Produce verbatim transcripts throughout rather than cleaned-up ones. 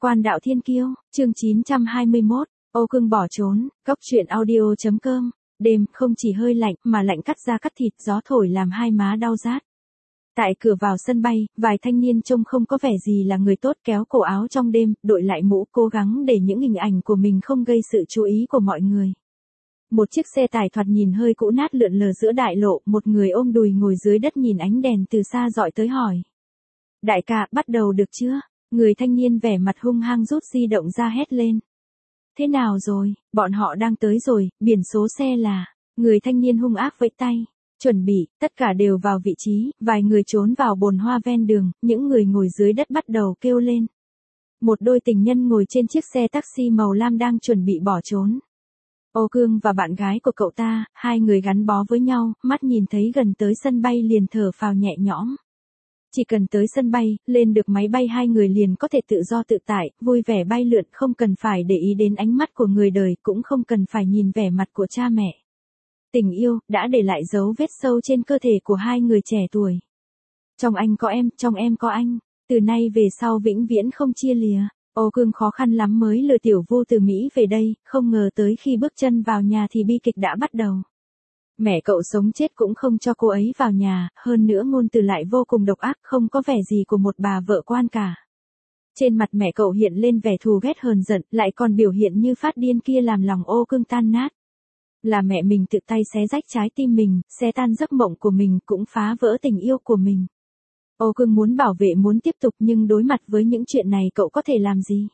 Quan đạo thiên kiêu, chương chín trăm hai mươi mốt, Ô Cưng bỏ trốn, góc truyện audio chấm com. Đêm không chỉ hơi lạnh mà lạnh cắt da cắt thịt, gió thổi làm hai má đau rát. Tại cửa vào sân bay, vài thanh niên trông không có vẻ gì là người tốt kéo cổ áo trong đêm, đội lại mũ, cố gắng để những hình ảnh của mình không gây sự chú ý của mọi người. Một chiếc xe tải thoạt nhìn hơi cũ nát lượn lờ giữa đại lộ, một người ôm đùi ngồi dưới đất nhìn ánh đèn từ xa dọi tới hỏi. Đại ca, bắt đầu được chưa? Người thanh niên vẻ mặt hung hăng rút di động ra hét lên. Thế nào rồi, bọn họ đang tới rồi, biển số xe là, người thanh niên hung ác vẫy tay. Chuẩn bị, tất cả đều vào vị trí, vài người trốn vào bồn hoa ven đường, những người ngồi dưới đất bắt đầu kêu lên. Một đôi tình nhân ngồi trên chiếc xe taxi màu lam đang chuẩn bị bỏ trốn. Ô Cương và bạn gái của cậu ta, hai người gắn bó với nhau, mắt nhìn thấy gần tới sân bay liền thở phào nhẹ nhõm. Chỉ cần tới sân bay, lên được máy bay hai người liền có thể tự do tự tại, vui vẻ bay lượn, không cần phải để ý đến ánh mắt của người đời, cũng không cần phải nhìn vẻ mặt của cha mẹ. Tình yêu, đã để lại dấu vết sâu trên cơ thể của hai người trẻ tuổi. Trong anh có em, trong em có anh, từ nay về sau vĩnh viễn không chia lìa. Ô Cương khó khăn lắm mới lừa Tiểu Vu từ Mỹ về đây, không ngờ tới khi bước chân vào nhà thì bi kịch đã bắt đầu. Mẹ cậu sống chết cũng không cho cô ấy vào nhà, hơn nữa ngôn từ lại vô cùng độc ác, không có vẻ gì của một bà vợ quan cả. Trên mặt mẹ cậu hiện lên vẻ thù ghét hờn giận, lại còn biểu hiện như phát điên kia làm lòng Ô Cương tan nát. Là mẹ mình tự tay xé rách trái tim mình, xé tan giấc mộng của mình, cũng phá vỡ tình yêu của mình. Ô Cương muốn bảo vệ, muốn tiếp tục, nhưng đối mặt với những chuyện này cậu có thể làm gì?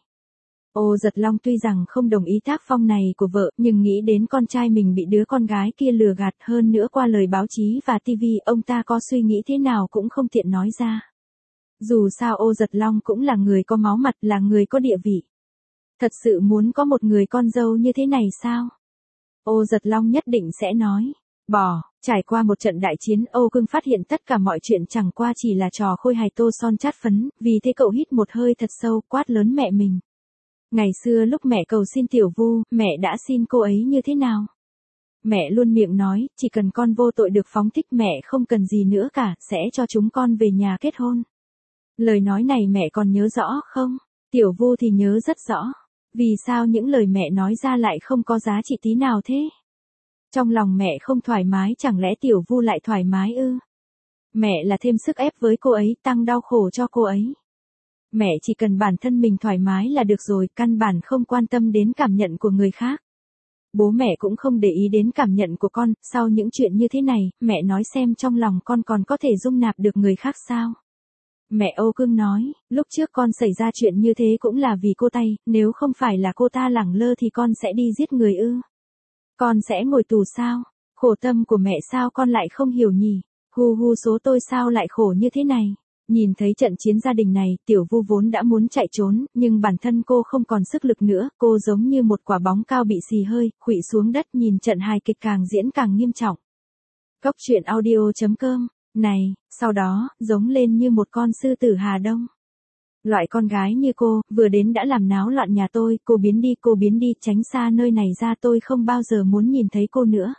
Ô Giật Long tuy rằng không đồng ý tác phong này của vợ, nhưng nghĩ đến con trai mình bị đứa con gái kia lừa gạt, hơn nữa qua lời báo chí và tivi, ông ta có suy nghĩ thế nào cũng không tiện nói ra. Dù sao Ô Giật Long cũng là người có máu mặt, là người có địa vị. Thật sự muốn có một người con dâu như thế này sao? Ô Giật Long nhất định sẽ nói. Bỏ, trải qua một trận đại chiến, Ô Cương phát hiện tất cả mọi chuyện chẳng qua chỉ là trò khôi hài tô son chát phấn, vì thế cậu hít một hơi thật sâu, quát lớn mẹ mình. Ngày xưa lúc mẹ cầu xin Tiểu Vu, mẹ đã xin cô ấy như thế nào? Mẹ luôn miệng nói, chỉ cần con vô tội được phóng thích, mẹ không cần gì nữa cả, sẽ cho chúng con về nhà kết hôn. Lời nói này mẹ còn nhớ rõ không? Tiểu Vu thì nhớ rất rõ. Vì sao những lời mẹ nói ra lại không có giá trị tí nào thế? Trong lòng mẹ không thoải mái, chẳng lẽ Tiểu Vu lại thoải mái ư? Mẹ là thêm sức ép với cô ấy, tăng đau khổ cho cô ấy. Mẹ chỉ cần bản thân mình thoải mái là được rồi, căn bản không quan tâm đến cảm nhận của người khác. Bố mẹ cũng không để ý đến cảm nhận của con, sau những chuyện như thế này, mẹ nói xem trong lòng con còn có thể dung nạp được người khác sao? Mẹ Ô Cương nói, lúc trước con xảy ra chuyện như thế cũng là vì cô tay, nếu không phải là cô ta lẳng lơ thì con sẽ đi giết người ư? Con sẽ ngồi tù sao? Khổ tâm của mẹ sao con lại không hiểu nhỉ? Hu hu số tôi sao lại khổ như thế này? Nhìn thấy trận chiến gia đình này, Tiểu Vu vốn đã muốn chạy trốn, nhưng bản thân cô không còn sức lực nữa, cô giống như một quả bóng cao bị xì hơi, khuỵu xuống đất, nhìn trận hài kịch càng diễn càng nghiêm trọng. Góc truyện audio chấm com. Này, sau đó, giống lên như một con sư tử Hà Đông. Loại con gái như cô, vừa đến đã làm náo loạn nhà tôi, cô biến đi, cô biến đi, tránh xa nơi này ra, tôi không bao giờ muốn nhìn thấy cô nữa.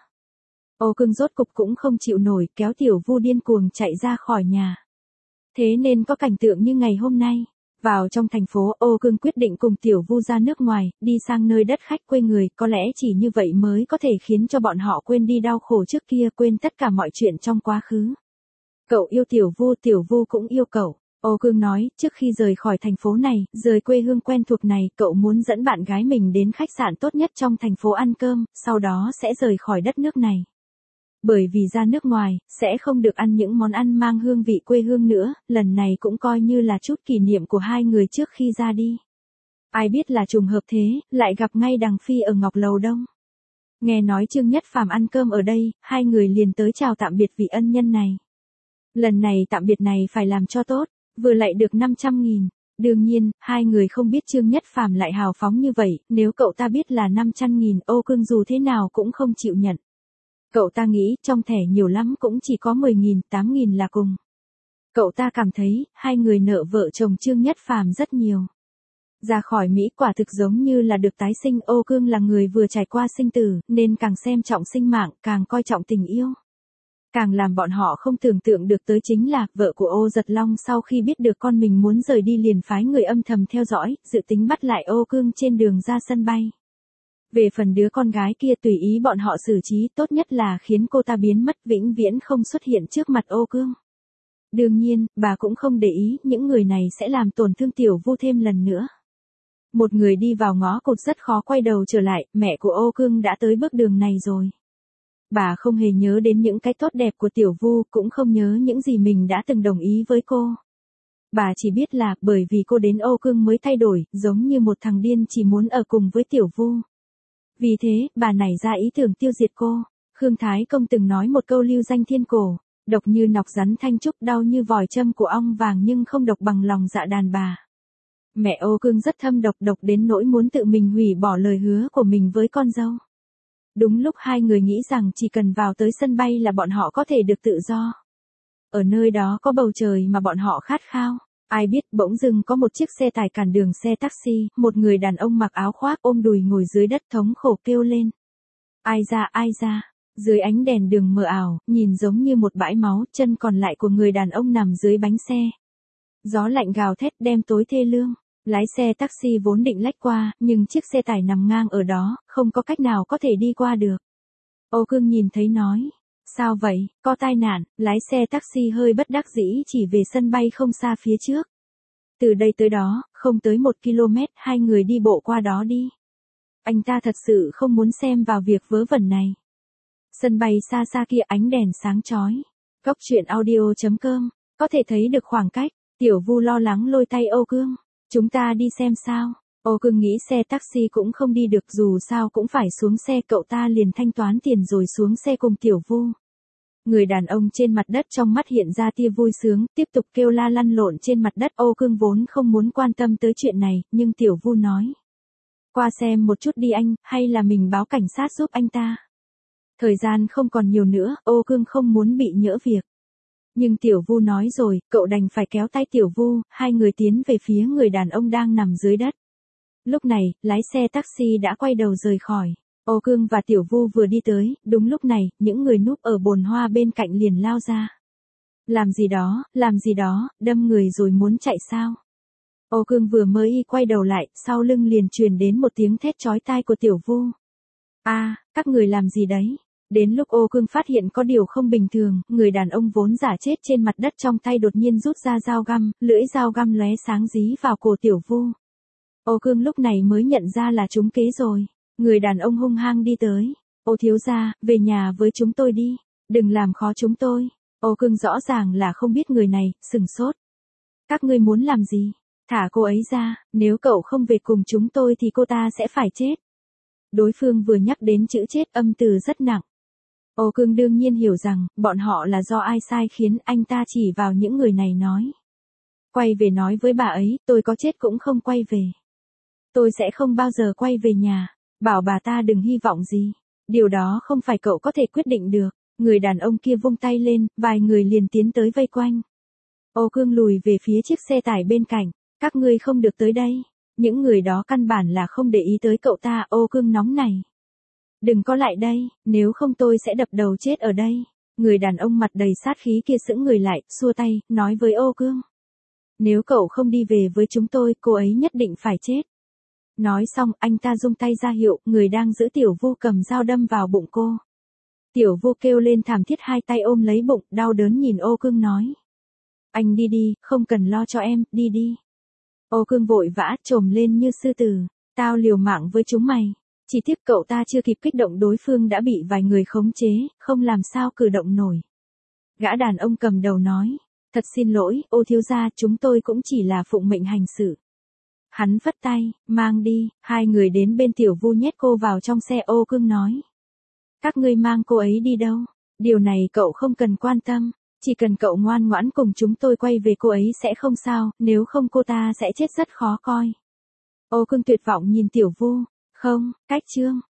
Ô Cương rốt cục cũng không chịu nổi, kéo Tiểu Vu điên cuồng chạy ra khỏi nhà. Thế nên có cảnh tượng như ngày hôm nay. Vào trong thành phố, Ô Cương quyết định cùng Tiểu Vu ra nước ngoài, đi sang nơi đất khách quê người, có lẽ chỉ như vậy mới có thể khiến cho bọn họ quên đi đau khổ trước kia, quên tất cả mọi chuyện trong quá khứ. Cậu yêu Tiểu Vu, Tiểu Vu cũng yêu cậu. Ô Cương nói, trước khi rời khỏi thành phố này, rời quê hương quen thuộc này, cậu muốn dẫn bạn gái mình đến khách sạn tốt nhất trong thành phố ăn cơm, sau đó sẽ rời khỏi đất nước này. Bởi vì ra nước ngoài, sẽ không được ăn những món ăn mang hương vị quê hương nữa, lần này cũng coi như là chút kỷ niệm của hai người trước khi ra đi. Ai biết là trùng hợp thế, lại gặp ngay Đằng Phi ở Ngọc Lầu Đông. Nghe nói Trương Nhất Phàm ăn cơm ở đây, hai người liền tới chào tạm biệt vị ân nhân này. Lần này tạm biệt này phải làm cho tốt, vừa lại được năm trăm nghìn. Đương nhiên, hai người không biết Trương Nhất Phàm lại hào phóng như vậy, nếu cậu ta biết là năm trăm nghìn, Ô Cương dù thế nào cũng không chịu nhận. Cậu ta nghĩ trong thẻ nhiều lắm cũng chỉ có mười nghìn, tám nghìn là cùng. Cậu ta cảm thấy, hai người nợ vợ chồng Trương Nhất Phàm rất nhiều. Ra khỏi Mỹ quả thực giống như là được tái sinh. Ô Cương là người vừa trải qua sinh tử, nên càng xem trọng sinh mạng, càng coi trọng tình yêu. Càng làm bọn họ không tưởng tượng được tới chính là, vợ của Ô Giật Long sau khi biết được con mình muốn rời đi liền phái người âm thầm theo dõi, dự tính bắt lại Ô Cương trên đường ra sân bay. Về phần đứa con gái kia tùy ý bọn họ xử trí, tốt nhất là khiến cô ta biến mất vĩnh viễn không xuất hiện trước mặt Ô Cương. Đương nhiên, bà cũng không để ý những người này sẽ làm tổn thương Tiểu Vu thêm lần nữa. Một người đi vào ngõ cụt rất khó quay đầu trở lại, mẹ của Ô Cương đã tới bước đường này rồi. Bà không hề nhớ đến những cái tốt đẹp của Tiểu Vu, cũng không nhớ những gì mình đã từng đồng ý với cô. Bà chỉ biết là, bởi vì cô đến Ô Cương mới thay đổi, giống như một thằng điên chỉ muốn ở cùng với Tiểu Vu. Vì thế, bà nảy ra ý tưởng tiêu diệt cô. Khương Thái Công từng nói một câu lưu danh thiên cổ, độc như nọc rắn thanh trúc, đau như vòi châm của ong vàng nhưng không độc bằng lòng dạ đàn bà. Mẹ Ô Cương rất thâm độc, độc đến nỗi muốn tự mình hủy bỏ lời hứa của mình với con dâu. Đúng lúc hai người nghĩ rằng chỉ cần vào tới sân bay là bọn họ có thể được tự do. Ở nơi đó có bầu trời mà bọn họ khát khao. Ai biết bỗng dưng có một chiếc xe tải cản đường xe taxi, một người đàn ông mặc áo khoác ôm đùi ngồi dưới đất thống khổ kêu lên. Ai ra ai ra, dưới ánh đèn đường mờ ảo, nhìn giống như một bãi máu, chân còn lại của người đàn ông nằm dưới bánh xe. Gió lạnh gào thét đêm tối thê lương. Lái xe taxi vốn định lách qua, nhưng chiếc xe tải nằm ngang ở đó, không có cách nào có thể đi qua được. Ô Cương nhìn thấy nói. Sao vậy, có tai nạn, lái xe taxi hơi bất đắc dĩ chỉ về sân bay không xa phía trước. Từ đây tới đó, không tới một ki lô mét, hai người đi bộ qua đó đi. Anh ta thật sự không muốn xem vào việc vớ vẩn này. Sân bay xa xa kia ánh đèn sáng chói. Cốc truyện audio chấm com, có thể thấy được khoảng cách. Tiểu Vu lo lắng lôi tay Ô Cương. Chúng ta đi xem sao. Ô Cương nghĩ xe taxi cũng không đi được, dù sao cũng phải xuống xe, cậu ta liền thanh toán tiền rồi xuống xe cùng Tiểu Vu. Người đàn ông trên mặt đất trong mắt hiện ra tia vui sướng, tiếp tục kêu la lăn lộn trên mặt đất. Ô Cương vốn không muốn quan tâm tới chuyện này, nhưng Tiểu Vu nói. Qua xem một chút đi anh, hay là mình báo cảnh sát giúp anh ta. Thời gian không còn nhiều nữa, Ô Cương không muốn bị nhỡ việc. Nhưng Tiểu Vu nói rồi, cậu đành phải kéo tay Tiểu Vu, hai người tiến về phía người đàn ông đang nằm dưới đất. Lúc này, lái xe taxi đã quay đầu rời khỏi. Ô Cương và Tiểu Vu vừa đi tới, đúng lúc này, những người núp ở bồn hoa bên cạnh liền lao ra. Làm gì đó, làm gì đó, đâm người rồi muốn chạy sao? Ô Cương vừa mới quay đầu lại, sau lưng liền truyền đến một tiếng thét chói tai của Tiểu Vu. A, à, các người làm gì đấy? Đến lúc Ô Cương phát hiện có điều không bình thường, người đàn ông vốn giả chết trên mặt đất trong tay đột nhiên rút ra dao găm, lưỡi dao găm lóe sáng dí vào cổ Tiểu Vu. Ô Cương lúc này mới nhận ra là trúng kế rồi. Người đàn ông hung hăng đi tới. Ô thiếu gia, về nhà với chúng tôi đi. Đừng làm khó chúng tôi. Ô Cương rõ ràng là không biết người này, sừng sốt. Các ngươi muốn làm gì? Thả cô ấy ra, nếu cậu không về cùng chúng tôi thì cô ta sẽ phải chết. Đối phương vừa nhắc đến chữ chết âm từ rất nặng. Ô Cương đương nhiên hiểu rằng, bọn họ là do ai sai khiến anh ta chỉ vào những người này nói. Quay về nói với bà ấy, tôi có chết cũng không quay về. Tôi sẽ không bao giờ quay về nhà. Bảo bà ta đừng hy vọng gì. Điều đó không phải cậu có thể quyết định được. Người đàn ông kia vung tay lên, vài người liền tiến tới vây quanh. Ô Cương lùi về phía chiếc xe tải bên cạnh. Các ngươi không được tới đây. Những người đó căn bản là không để ý tới cậu ta. Ô Cương nóng này. Đừng có lại đây, nếu không tôi sẽ đập đầu chết ở đây. Người đàn ông mặt đầy sát khí kia sững người lại, xua tay, nói với Ô Cương. Nếu cậu không đi về với chúng tôi, cô ấy nhất định phải chết. Nói xong, anh ta rung tay ra hiệu, người đang giữ Tiểu Vu cầm dao đâm vào bụng cô. Tiểu Vu kêu lên thảm thiết, hai tay ôm lấy bụng, đau đớn nhìn Ô Cương nói. Anh đi đi, không cần lo cho em, đi đi. Ô Cương vội vã, trồm lên như sư tử. Tao liều mạng với chúng mày. Chỉ tiếc cậu ta chưa kịp kích động đối phương đã bị vài người khống chế, không làm sao cử động nổi. Gã đàn ông cầm đầu nói. Thật xin lỗi, Ô thiếu gia, chúng tôi cũng chỉ là phụng mệnh hành sự. Hắn vất tay, mang đi, hai người đến bên Tiểu Vu nhét cô vào trong xe. Ô Cương nói. Các ngươi mang cô ấy đi đâu? Điều này cậu không cần quan tâm, chỉ cần cậu ngoan ngoãn cùng chúng tôi quay về cô ấy sẽ không sao, nếu không cô ta sẽ chết rất khó coi. Ô Cương tuyệt vọng nhìn Tiểu Vu. Không, cách chương.